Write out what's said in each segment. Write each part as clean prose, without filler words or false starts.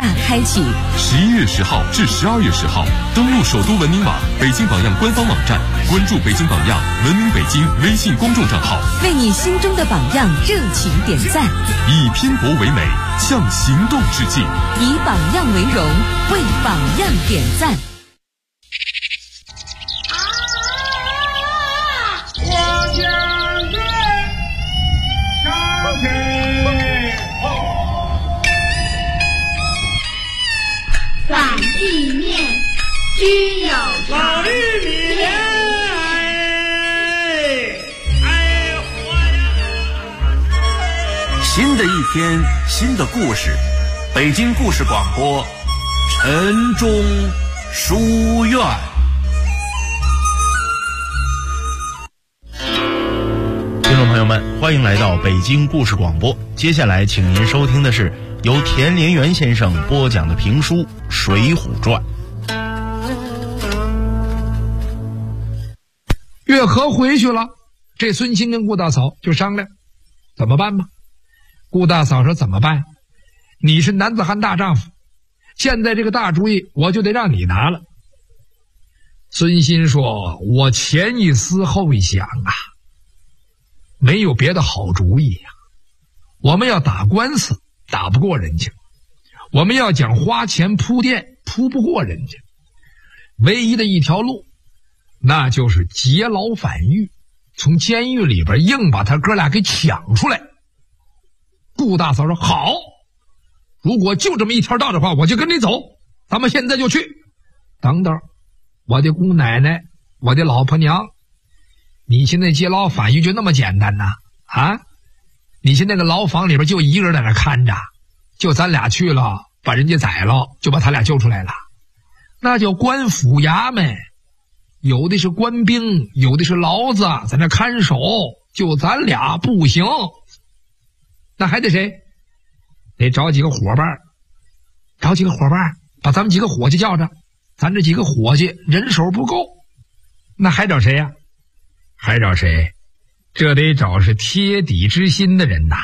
大开启。 11月10号至12月10号，登录首都文明网、北京榜样官方网站，关注北京榜样、文明北京微信公众账号， 为你心中的榜样热情点赞。 以拼搏为美，向行动致敬。 以榜样为荣，为榜样点赞。 反地面均有老玉米莲， 新的一天，新的故事，北京故事广播，晨钟书院。 听众朋友们，欢迎来到北京故事广播。接下来，请您收听的是由田连元先生播讲的评书《水浒传》。 月河回去了，这孙钦跟顾大嫂就商量怎么办吧。顾大嫂说怎么办？你是男子汉大丈夫，现在这个大主意我就得让你拿了。孙钦说，我前一思后一想啊，没有别的好主意呀。我们要打官司打不过人家，我们要讲花钱铺垫铺不过人家，唯一的一条路那就是劫牢反狱，从监狱里边硬把他哥俩给抢出来。顾大嫂说好，如果就这么一条道的话，我就跟你走，咱们现在就去。等等，我的姑奶奶，我的老婆娘，你现在劫牢反狱就那么简单呐？啊，你现在那个牢房里边就一个人在那看着，就咱俩去了把人家宰了，就把他俩救出来了，那叫官府衙门，有的是官兵，有的是牢子在那看守，就咱俩不行，那还得谁？得找几个伙伴，找几个伙伴，把咱们几个伙计叫着，咱这几个伙计人手不够，那还找谁呀？还找谁？这得找是贴底之心的人呐。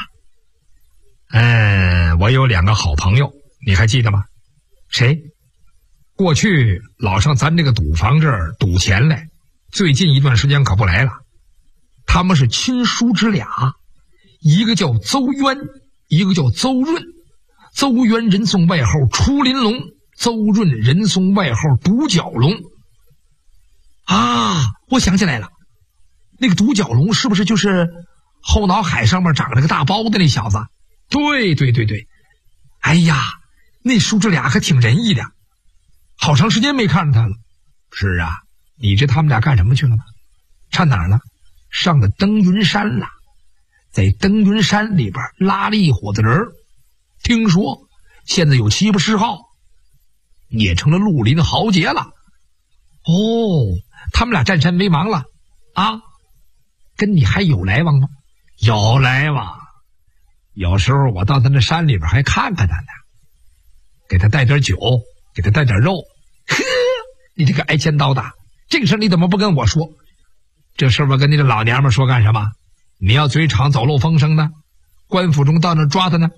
我有两个好朋友，你还记得吗？谁？过去老上咱这个赌房这儿赌钱来，最近一段时间可不来了。他们是亲叔侄俩，一个叫邹渊，一个叫邹润。邹渊人送外号出林龙，邹润人送外号独角龙。啊，我想起来了，那个独角龙是不是就是后脑海上面长了个大包的那小子？对对对对，哎呀，那叔侄俩可挺仁义的，好长时间没看着他了。是啊，你知他们俩干什么去了吗？上哪儿了？上了登云山了，在登云山里边拉了一伙子人，听说现在有7、8、10号，也成了绿林豪杰了。哦，他们俩占山为王了啊？跟你还有来往吗？有来往，有时候我到他那山里边还看看他呢，给他带点酒，给他带点肉。呵，你这个挨千刀的，这个事你怎么不跟我说？这事我跟你这老娘们说干什么？你要嘴长走漏风声呢？官府中到那抓他呢？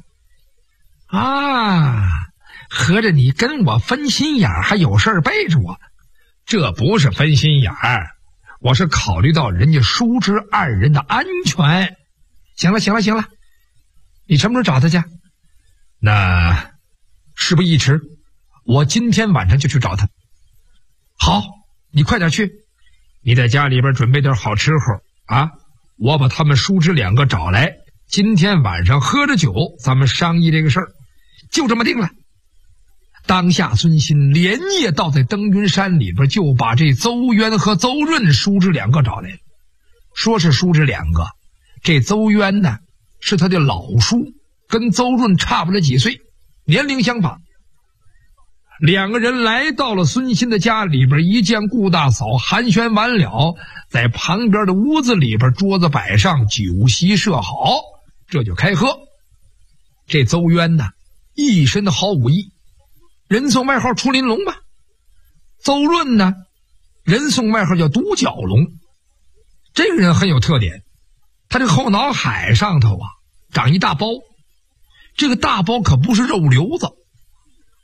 啊，合着你跟我分心眼还有事背着我？这不是分心眼儿，我是考虑到人家叔侄二人的安全。行了行了行了，你什么时候找他去？那事不宜迟，我今天晚上就去找他。好，你快点去，你在家里边准备点好吃喝啊！我把他们叔侄两个找来，今天晚上喝着酒，咱们商议这个事儿，就这么定了。当下孙钦连夜到在登云山里边，就把这邹渊和邹润叔侄两个找来了。说是叔侄两个，这邹渊呢是他的老叔，跟邹润差不了几岁，年龄相仿。两个人来到了孙钦的家里边，一见顾大嫂寒暄完了，在旁边的屋子里边桌子摆上，酒席设好，这就开喝。这邹渊呢一身的好武艺，人送外号出林龙吧。邹润呢人送外号叫独角龙。这个人很有特点，他这个后脑海上头啊长一大包，这个大包可不是肉瘤子，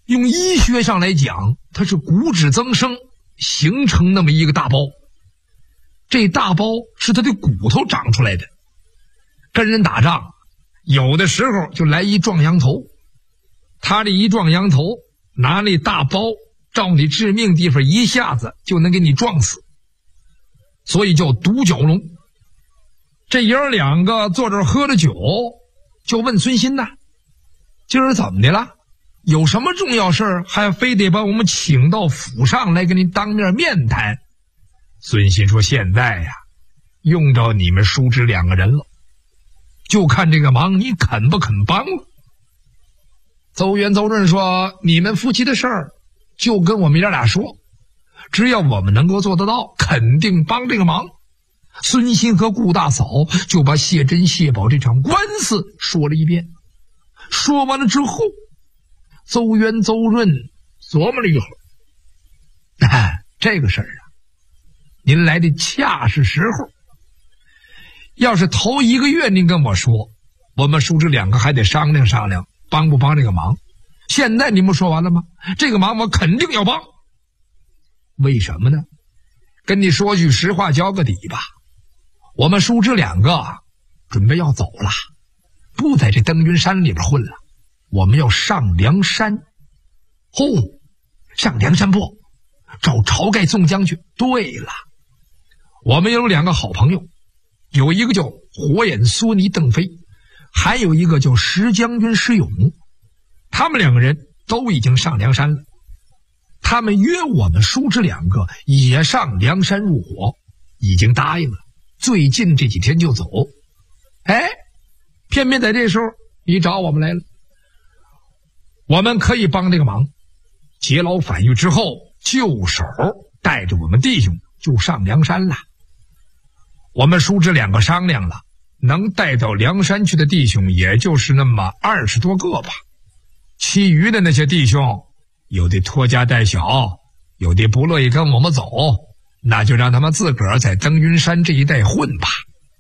用医学上来讲，它是骨质增生形成那么一个大包，这大包是他的骨头长出来的。跟人打仗有的时候就来一撞羊头，他这一撞羊头，拿那大包照你致命地方一下子就能给你撞死，所以叫独角龙。这爷儿两个坐这儿喝了酒，就问孙鑫呐，今儿怎么的了？有什么重要事儿还非得把我们请到府上来跟您当面谈？孙鑫说，现在呀，用着你们叔侄两个人了，就看这个忙你肯不肯帮了。邹元、邹润说，你们夫妻的事儿就跟我们爷俩说，只要我们能够做得到，肯定帮这个忙。孙鑫和顾大嫂就把谢珍谢宝这场官司说了一遍。说完了之后，邹元、邹润琢磨了一会儿，这个事儿啊，您来的恰是时候。要是头1个月您跟我说，我们叔侄两个还得商量商量帮不帮这个忙。现在你们说完了吗？这个忙我肯定要帮。为什么呢？跟你说句实话，交个底吧。我们叔侄两个准备要走了，不在这登云山里边混了，我们要上梁山。上梁山泊找晁盖宋将军。对了，我们有2个好朋友，有一个叫火眼狻猊邓飞，还有一个叫石将军石勇，他们2个人都已经上梁山了。他们约我们叔侄两个也上梁山入伙，已经答应了，最近这几天就走。偏偏在这时候你找我们来了。我们可以帮这个忙，劫牢反狱之后，就手带着我们弟兄就上梁山了。我们叔侄两个商量了，能带到梁山去的弟兄也就是那么20多个吧，其余的那些弟兄有的拖家带小，有的不乐意跟我们走，那就让他们自个儿在登云山这一带混吧。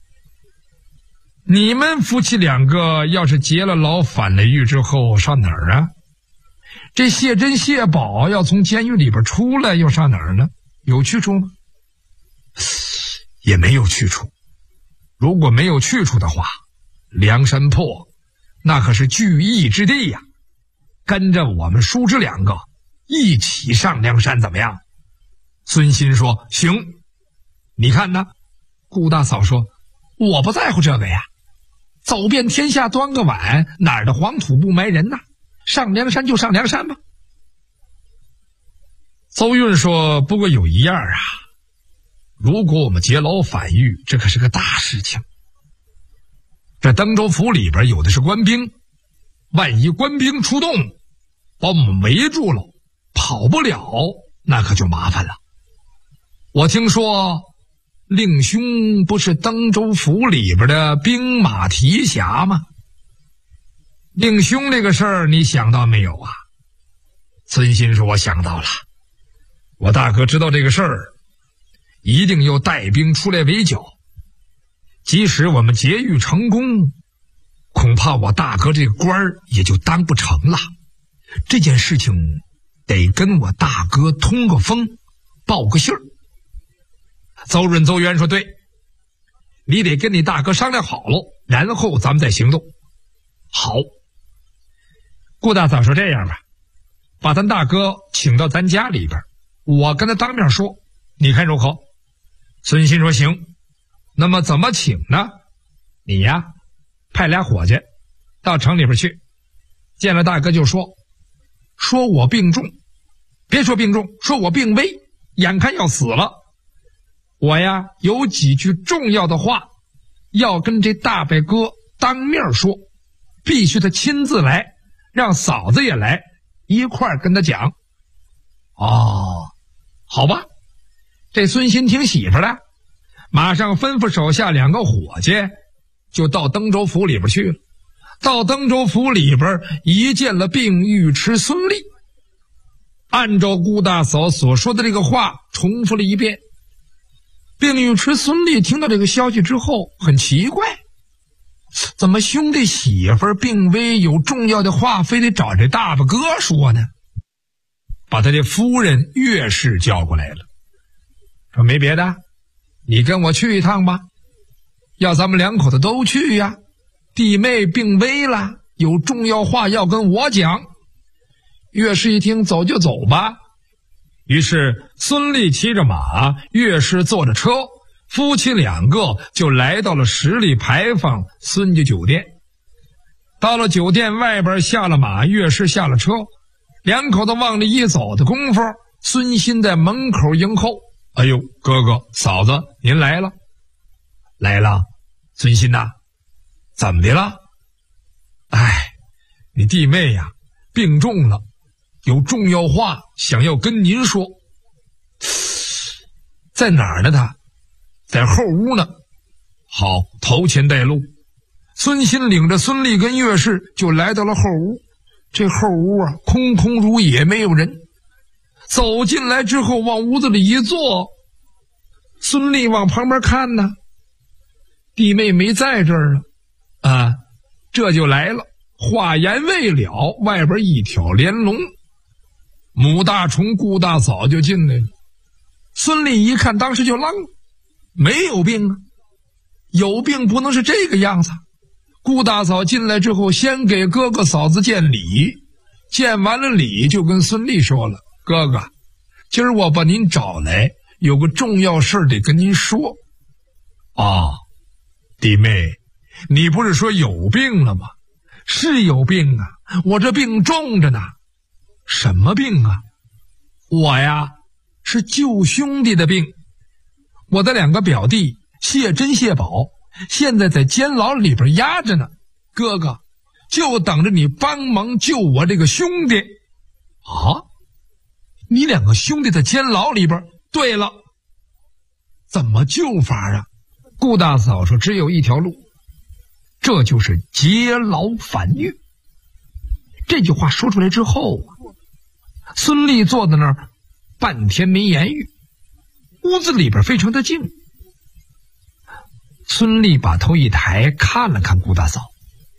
你们夫妻两个要是劫了牢反了狱之后上哪儿啊？这谢珍谢宝要从监狱里边出来又上哪儿呢？有去处吗？也没有去处。如果没有去处的话，梁山泊那可是聚义之地呀，跟着我们叔侄两个一起上梁山怎么样？孙鑫说，行。你看呢？顾大嫂说，我不在乎这个呀，走遍天下端个碗，哪儿的黄土不埋人呐？上梁山就上梁山吧。邹运说，不过有一样啊，如果我们劫牢反狱，这可是个大事情。这登州府里边有的是官兵，万一官兵出动把我们围住了，跑不了，那可就麻烦了。我听说令兄不是登州府里边的兵马提辖吗？令兄这个事儿你想到没有啊？孙鑫说，我想到了。我大哥知道这个事儿，一定要带兵出来围剿。即使我们劫狱成功，恐怕我大哥这个官儿也就当不成了。这件事情得跟我大哥通个风，报个信儿。邹润、邹元说，对，你得跟你大哥商量好了，然后咱们再行动。好。顾大嫂说，这样吧，把咱大哥请到咱家里边，我跟他当面说，你看如何？孙鑫说，行。那么怎么请呢？你呀，派俩伙计到城里边去，见了大哥就说我病重，别说病重，说我病危，眼看要死了。我呀有几句重要的话要跟这大伯哥当面说，必须他亲自来，让嫂子也来一块儿跟他讲。好吧。这孙鑫听媳妇了，马上吩咐手下2个伙计就到登州府里边去了。到登州府里边一见了并尉迟孙立，按照顾大嫂所说的这个话重复了一遍。并尉迟孙立听到这个消息之后很奇怪，怎么兄弟媳妇病危有重要的话非得找这大伯哥说呢？ 把他的夫人岳氏叫过来了，说没别的，你跟我去一趟吧，要咱们两口子都去呀。弟妹病危了，有重要话要跟我讲。岳氏一听，走就走吧。于是孙俪骑着马，岳氏坐着车，夫妻两个就来到了十里牌坊孙家酒店。到了酒店外边，下了马，岳氏下了车，两口子往里一走的功夫，孙欣在门口迎候。哎呦，哥哥嫂子您来了。来了。孙欣呐，怎么的了？哎，你弟妹呀病重了，有重要话想要跟您说。在哪儿呢？他在后屋呢。好，头前带路。孙欣领着孙俪跟岳氏就来到了后屋。这后屋啊，空空如也，没有人。走进来之后，往屋子里一坐，孙俪往旁边看呢，弟妹没在这儿啊，这就来了。话言未了，外边一挑帘笼，母大虫顾大嫂就进来了。孙俪一看，当时就愣了，没有病啊，有病不能是这个样子。顾大嫂进来之后，先给哥哥嫂子见礼，见完了礼就跟孙俪说了，哥哥，今儿我把您找来，有个重要事得跟您说。啊，弟妹，你不是说有病了吗？是有病啊，我这病重着呢。什么病啊？我呀是救兄弟的病。我的两个表弟谢珍谢宝现在在监牢里边压着呢，哥哥就等着你帮忙救我这个兄弟。啊，你两个兄弟在监牢里边？对了。怎么救法啊？顾大嫂说只有一条路，这就是劫牢反狱。这句话说出来之后啊，孙俪坐在那儿半天没言语。屋子里边非常的静。孙俪把头一抬，看了看顾大嫂，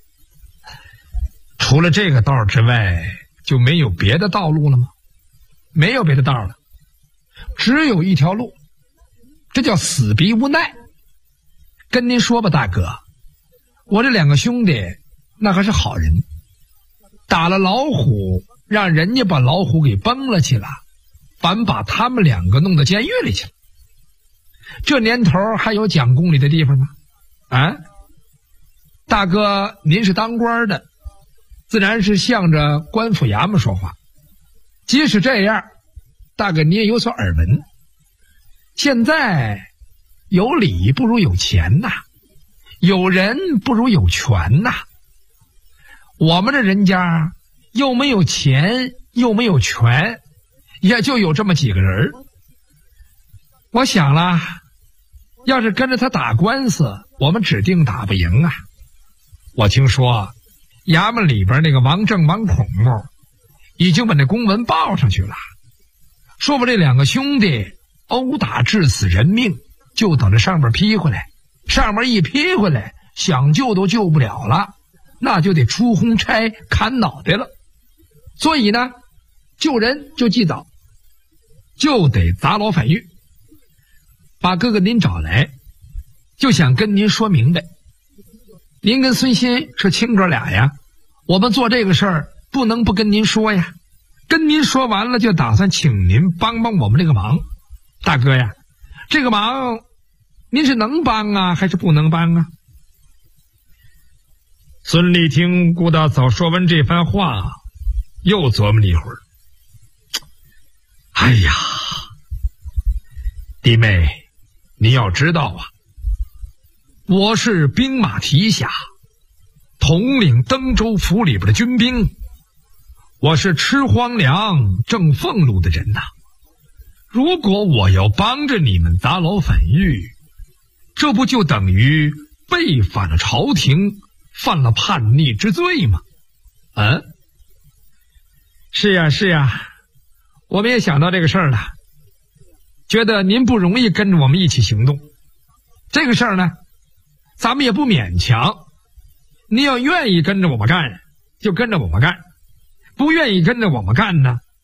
除了这个道之外就没有别的道路了吗？没有别的道了，只有一条路，这叫死逼无奈。跟您说吧，大哥，我这两个兄弟那还是好人，打了老虎，让人家把老虎给崩了去了，反把他们两个弄到监狱里去了。这年头还有讲公理的地方吗？啊，大哥您是当官的，自然是向着官府衙门说话。即使这样，大哥你也有所耳闻，现在有理不如有钱呐，有人不如有权呐。我们这人家又没有钱又没有权，也就有这么几个人。我想了，要是跟着他打官司，我们指定打不赢啊。我听说衙门里边那个王正王孔已经把那公文报上去了，说把这两个兄弟殴打致死人命，就等着上面批回来。上面一批回来，想救都救不了了，那就得出红差砍脑袋了。所以呢，救人就忌早，就得砸牢反狱。把哥哥您找来，就想跟您说明白。您跟孙鑫是亲哥俩呀，我们做这个事儿不能不跟您说呀。跟您说完了，就打算请您帮帮我们这个忙。大哥呀，这个忙您是能帮啊还是不能帮啊？孙俪听顾大嫂说完这番话，又琢磨了一会儿。哎呀，弟妹，你要知道啊，我是兵马提辖，统领登州府里边的军兵，我是吃荒粮挣俸禄的人呐。如果我要帮着你们砸牢反狱，这不就等于背反了朝廷，犯了叛逆之罪吗？啊，是呀是呀，我们也想到这个事儿了，觉得您不容易跟着我们一起行动。这个事儿呢，咱们也不勉强，您要愿意跟着我们干，就跟着我们干；不愿意跟着我们干呢，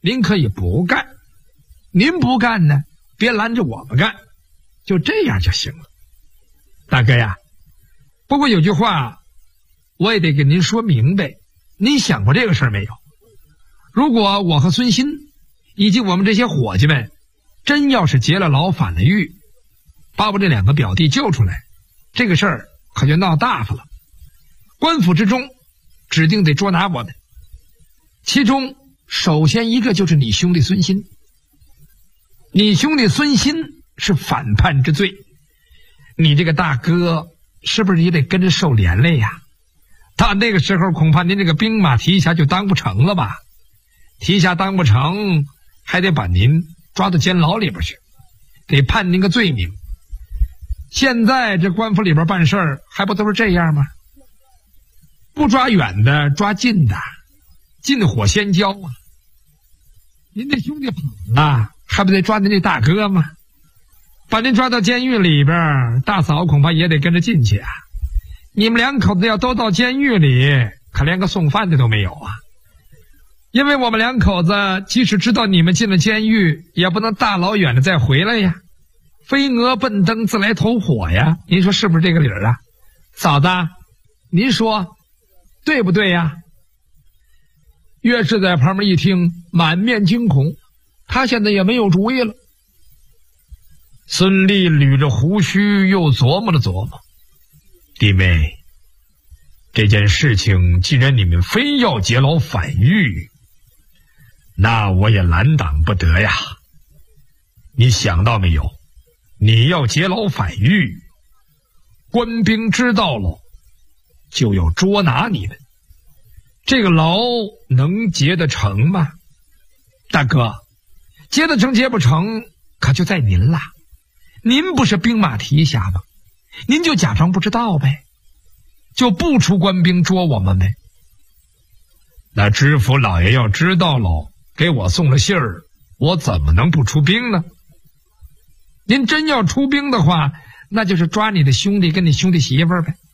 您可以不干，您不干呢，别拦着我们干，就这样就行了。大哥呀，不过有句话我也得给您说明白，您想过这个事儿没有？如果我和孙鑫以及我们这些伙计们真要是劫了牢反了狱，把我这2个表弟救出来，这个事儿可就闹大发了。官府之中指定得捉拿我们，其中首先一个就是你兄弟孙鑫。你兄弟孙鑫是反叛之罪，你这个大哥是不是也得跟着受连累呀？到那个时候恐怕您这个兵马提辖就当不成了吧？提辖当不成，还得把您抓到监牢里边去，得判您个罪名。现在这官府里边办事儿还不都是这样吗？不抓远的，抓近的，近火先交啊！您这兄弟跑了，还不得抓您这大哥吗？把您抓到监狱里边，大嫂恐怕也得跟着进去啊！你们2口子要都到监狱里，可连个送饭的都没有啊！因为我们2口子即使知道你们进了监狱，也不能大老远的再回来呀，飞蛾奔灯，自来投火呀！您说是不是这个理儿啊？嫂子，您说对不对呀？岳氏在旁边一听，满面惊恐，他现在也没有主意了。孙俪捋着胡须又琢磨了琢磨，弟妹，这件事情既然你们非要劫牢反狱，那我也拦挡不得呀。你想到没有，你要劫牢反狱，官兵知道了就要捉拿你们，这个牢能劫得成吗？大哥，劫得成劫不成可就在您了，您不是兵马提辖吗？您就假装不知道呗，就不出官兵捉我们呗。那知府老爷要知道了，给我送了信儿，我怎么能不出兵呢？您真要出兵的话，那就是抓你的兄弟跟你兄弟媳妇儿呗。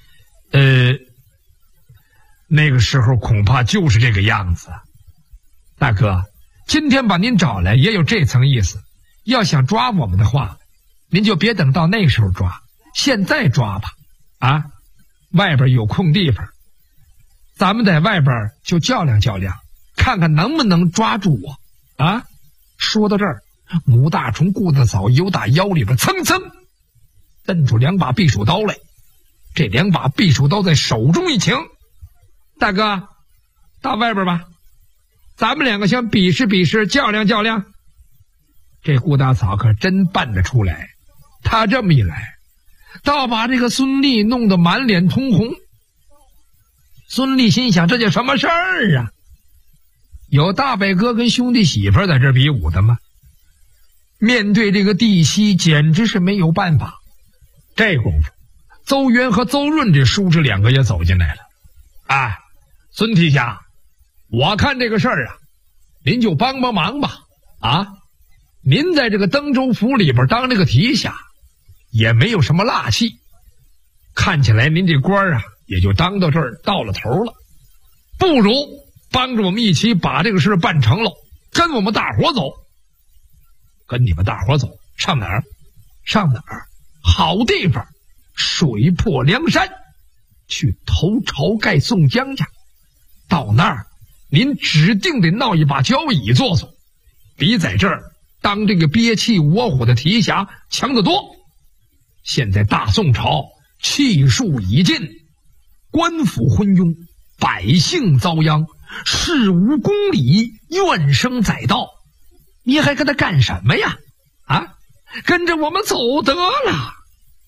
那个时候恐怕就是这个样子。大哥，今天把您找来也有这层意思，要想抓我们的话，您就别等到那时候抓，现在抓吧。啊，外边有空地方，咱们在外边就较量较量，看看能不能抓住我啊！说到这儿，母大虫顾大嫂由打腰里边蹭蹭瞪出2把匕首刀来，这2把匕首刀在手中一擎，大哥，到外边吧，咱们2个先比试比试，较量较量。这顾大嫂可真办得出来，他这么一来，倒把这个孙俪弄得满脸通红。孙俪心想，这叫什么事儿啊？有大伯哥跟兄弟媳妇在这比武的吗？面对这个弟媳，简直是没有办法。这功夫，邹渊和邹润这叔侄2个也走进来了。哎，孙提辖，我看这个事儿啊，您就帮帮忙吧。啊，您在这个登州府里边当这个提辖，也没有什么辣气，看起来您这官啊，也就当到这儿到了头了。不如帮着我们一起把这个事办成了，跟我们大伙走。跟你们大伙走，上哪儿？上哪儿？好地方，水泊梁山，去投晁盖宋江家。到那儿，您指定得闹一把交椅坐坐，比在这儿当这个憋气窝火的提辖强得多。现在大宋朝气数已尽，官府昏庸，百姓遭殃，事无公理，怨声载道，你还跟他干什么呀？啊，跟着我们走得了。